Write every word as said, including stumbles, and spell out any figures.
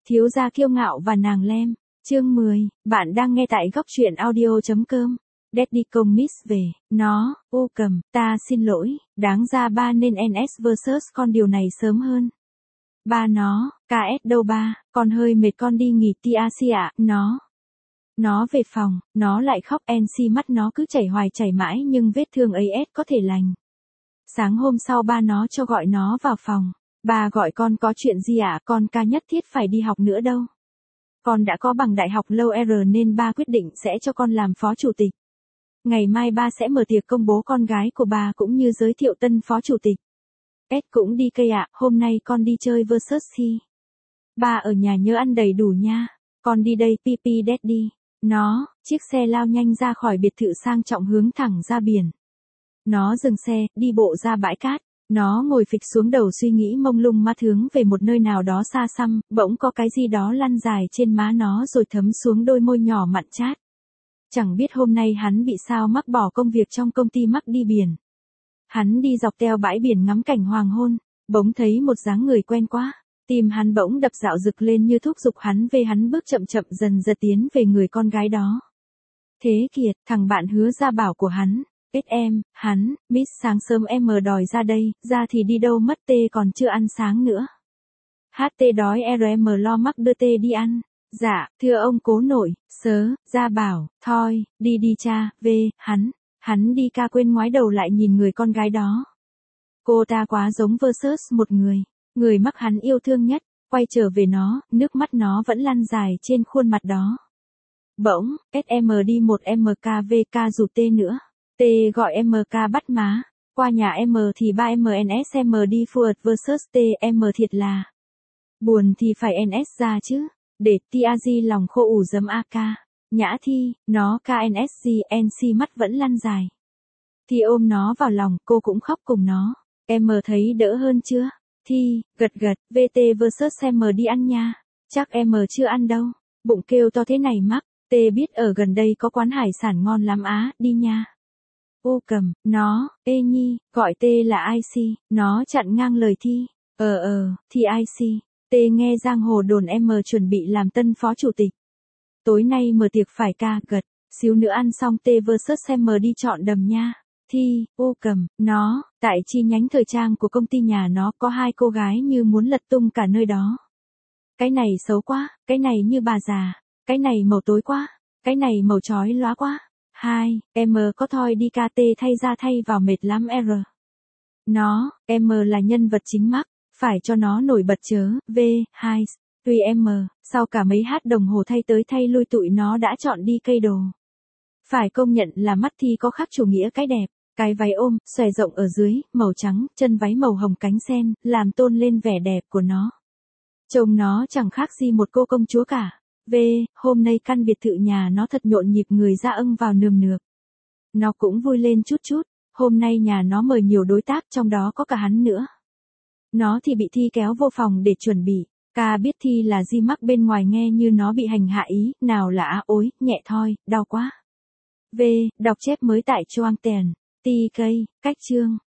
Thiếu gia kiêu ngạo và nàng lem. Chương mười, bạn đang nghe tại góc truyện audio chấm com. Daddy Comics về, nó, ô cầm, ta xin lỗi, đáng ra ba nên en ét versus con điều này sớm hơn. Ba nó, ca ét đâu ba, con hơi mệt con đi nghỉ tiac ạ, nó. Nó về phòng, nó lại khóc en xê mắt nó cứ chảy hoài chảy mãi nhưng vết thương ấy ét có thể lành. Sáng hôm sau ba nó cho gọi nó vào phòng. Bà gọi con có chuyện gì ạ? À? Con ca nhất thiết phải đi học nữa đâu. Con đã có bằng đại học lâu R nên ba quyết định sẽ cho con làm phó chủ tịch. Ngày mai ba sẽ mở tiệc công bố con gái của bà cũng như giới thiệu tân phó chủ tịch. Ed cũng đi cây ạ, à, hôm nay con đi chơi versus khi. Ba ở nhà nhớ ăn đầy đủ nha. Con đi đây Pipi Daddy. Nó, chiếc xe lao nhanh ra khỏi biệt thự sang trọng hướng thẳng ra biển. Nó dừng xe, đi bộ ra bãi cát. Nó ngồi phịch xuống đầu suy nghĩ mông lung ma hướng về một nơi nào đó xa xăm, bỗng có cái gì đó lăn dài trên má nó rồi thấm xuống đôi môi nhỏ mặn chát. Chẳng biết hôm nay hắn bị sao mắc bỏ công việc trong công ty mắc đi biển. Hắn đi dọc theo bãi biển ngắm cảnh hoàng hôn, bỗng thấy một dáng người quen quá, tim hắn bỗng đập dạo rực lên như thúc giục hắn về hắn bước chậm chậm dần dần tiến về người con gái đó. Thế Kiệt, thằng bạn hứa ra bảo của hắn. Kết em, hắn, Miss sáng sớm em mờ đòi ra đây, ra thì đi đâu mất tê còn chưa ăn sáng nữa. hát tê đói rờ em lo mắc đưa tê đi ăn. Dạ, thưa ông cố nội, sớ, ra bảo, thôi, đi đi cha, về, hắn, hắn đi ca quên ngoái đầu lại nhìn người con gái đó. Cô ta quá giống versus một người, người mắc hắn yêu thương nhất, quay trở về nó, nước mắt nó vẫn lăn dài trên khuôn mặt đó. Bỗng, ét em đi một em ca vê ca rủ tê nữa. T gọi em ca bắt má, qua nhà em thì ba em en ét em đi phượt versus T em thiệt là. Buồn thì phải en ét ra chứ, để tiazi lòng khô ủ dấm a ca, nhã thi, nó ca en ét giê, en xê mắt vẫn lăn dài. Thi ôm nó vào lòng, cô cũng khóc cùng nó, em thấy đỡ hơn chưa? Thi, gật gật, vê tê versus em đi ăn nha, chắc em chưa ăn đâu, bụng kêu to thế này mắc, T biết ở gần đây có quán hải sản ngon lắm á, đi nha. Ô cầm, nó, ê nhi, gọi tê là ai xê, nó chặn ngang lời Thi, ờ ờ, thì ai xê, tê nghe giang hồ đồn em chuẩn bị làm tân phó chủ tịch. Tối nay mở tiệc phải ca, gật, xíu nữa ăn xong tê versus em đi chọn đầm nha. Thi, ô cầm, nó, tại chi nhánh thời trang của công ty nhà nó có hai cô gái như muốn lật tung cả nơi đó. Cái này xấu quá, cái này như bà già, cái này màu tối quá, cái này màu chói lóa quá. Hai, em có thôi đi ca tê thay ra thay vào mệt lắm R. Nó, em là nhân vật chính mắc, phải cho nó nổi bật chớ, V, hai, tuy em, sau cả mấy hát đồng hồ thay tới thay lui tụi nó đã chọn đi cây đồ. Phải công nhận là mắt Thi có khắc chủ nghĩa cái đẹp, cái váy ôm, xòe rộng ở dưới, màu trắng, chân váy màu hồng cánh sen, làm tôn lên vẻ đẹp của nó. Trông nó chẳng khác gì một cô công chúa cả. V, hôm nay căn biệt thự nhà nó thật nhộn nhịp người ra ưng vào nườm nượp. Nó cũng vui lên chút chút, hôm nay nhà nó mời nhiều đối tác trong đó có cả hắn nữa. Nó thì bị Thi kéo vô phòng để chuẩn bị, ca biết Thi là di mắc bên ngoài nghe như nó bị hành hạ ý, nào là á ối, nhẹ thôi, đau quá. V, đọc chép mới tại Choang Tèn, Ti cây, cách chương.